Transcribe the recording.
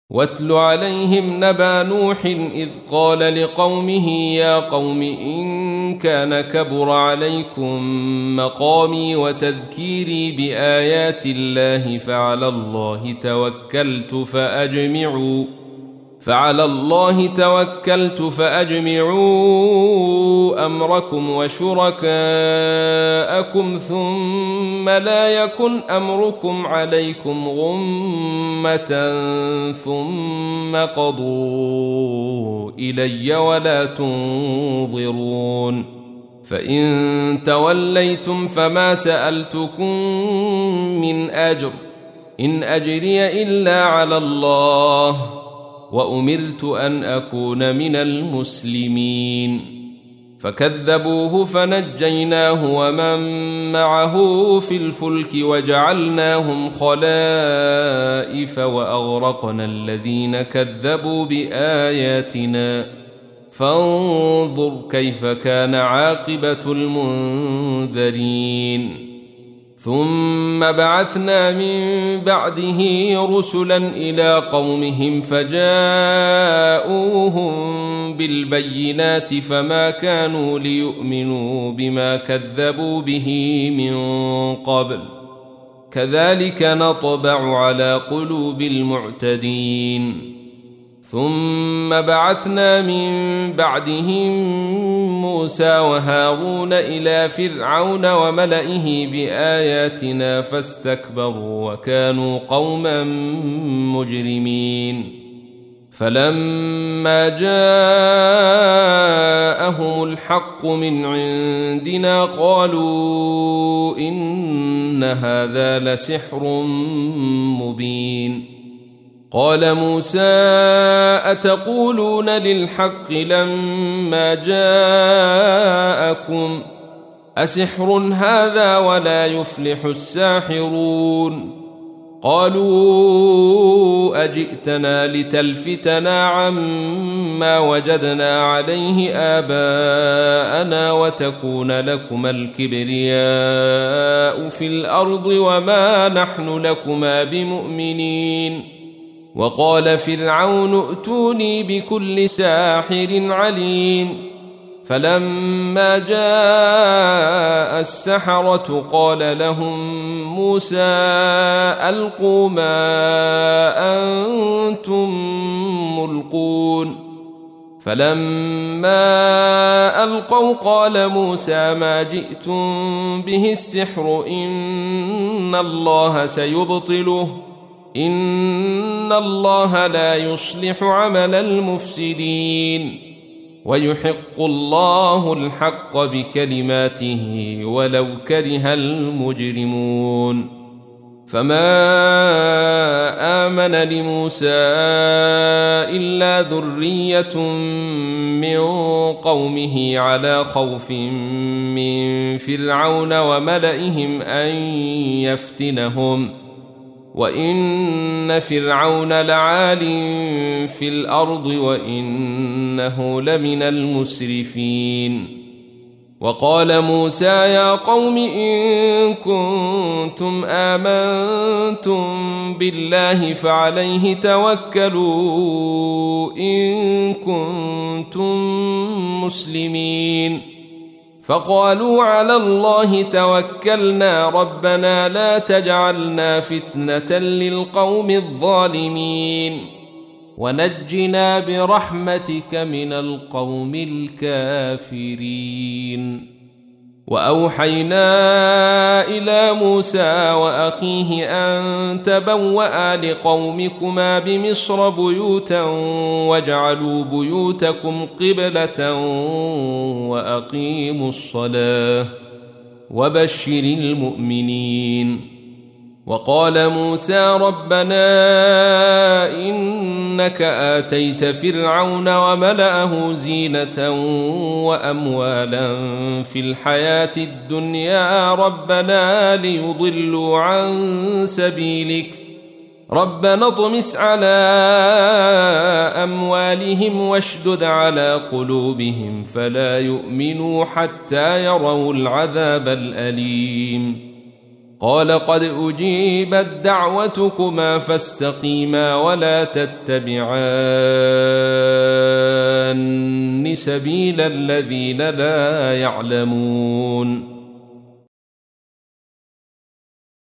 واتل عليهم نبأ نوح إذ قال لقومه يا قوم إن كان كبر عليكم مقامي وتذكيري بآيات الله فعلى الله توكلت فأجمعوا أمركم وشركاءكم ثم لا يكن أمركم عليكم غمة ثم قضوا إلي ولا تنظرون فإن توليتم فما سألتكم من أجر إن أجري إلا على الله وأمرت أن أكون من المسلمين فكذبوه فنجيناه ومن معه في الفلك وجعلناهم خلائف وأغرقنا الذين كذبوا بآياتنا فانظر كيف كان عاقبة المنذرين ثم بعثنا من بعده رسلا إلى قومهم فجاءوهم بالبينات فما كانوا ليؤمنوا بما كذبوا به من قبل كذلك نطبع على قلوب المعتدين ثم بعثنا من بعدهم موسى وهارون إلى فرعون وملئه بآياتنا فاستكبروا وكانوا قوما مجرمين فلما جاءهم الحق من عندنا قالوا إن هذا لسحر مبين قال موسى أتقولون للحق لما جاءكم أسحر هذا ولا يفلح الساحرون قالوا أجئتنا لتلفتنا عما وجدنا عليه آباءنا وتكون لكما الكبرياء في الأرض وما نحن لكما بمؤمنين وقال فرعون ائتوني بكل ساحر عليم فلما جاء السحرة قال لهم موسى ألقوا ما أنتم ملقون فلما ألقوا قال موسى ما جئتم به السحر إن الله سيبطله إن الله لا يصلح عمل المفسدين ويحق الله الحق بكلماته ولو كره المجرمون فما آمن لموسى إلا ذرية من قومه على خوف من فرعون وملئهم أن يفتنهم وإن فرعون لعال في الأرض وإنه لمن المسرفين وقال موسى يا قوم إن كنتم آمنتم بالله فعليه توكلوا إن كنتم مسلمين فقالوا على الله توكلنا ربنا لا تجعلنا فتنة للقوم الظالمين ونجنا برحمتك من القوم الكافرين وأوحينا إلى موسى وأخيه أن تبوأ لقومكما بمصر بيوتا واجعلوا بيوتكم قبلة وأقيموا الصلاة وبشر المؤمنين وقال موسى ربنا إنك آتيت فرعون وملأه زينة وأموالا في الحياة الدنيا ربنا ليضلوا عن سبيلك ربنا اطمس على أموالهم واشدد على قلوبهم فلا يؤمنوا حتى يروا العذاب الأليم قال قد أجيبت دعوتكما فاستقيما ولا تتبعان سبيل الذين لا يعلمون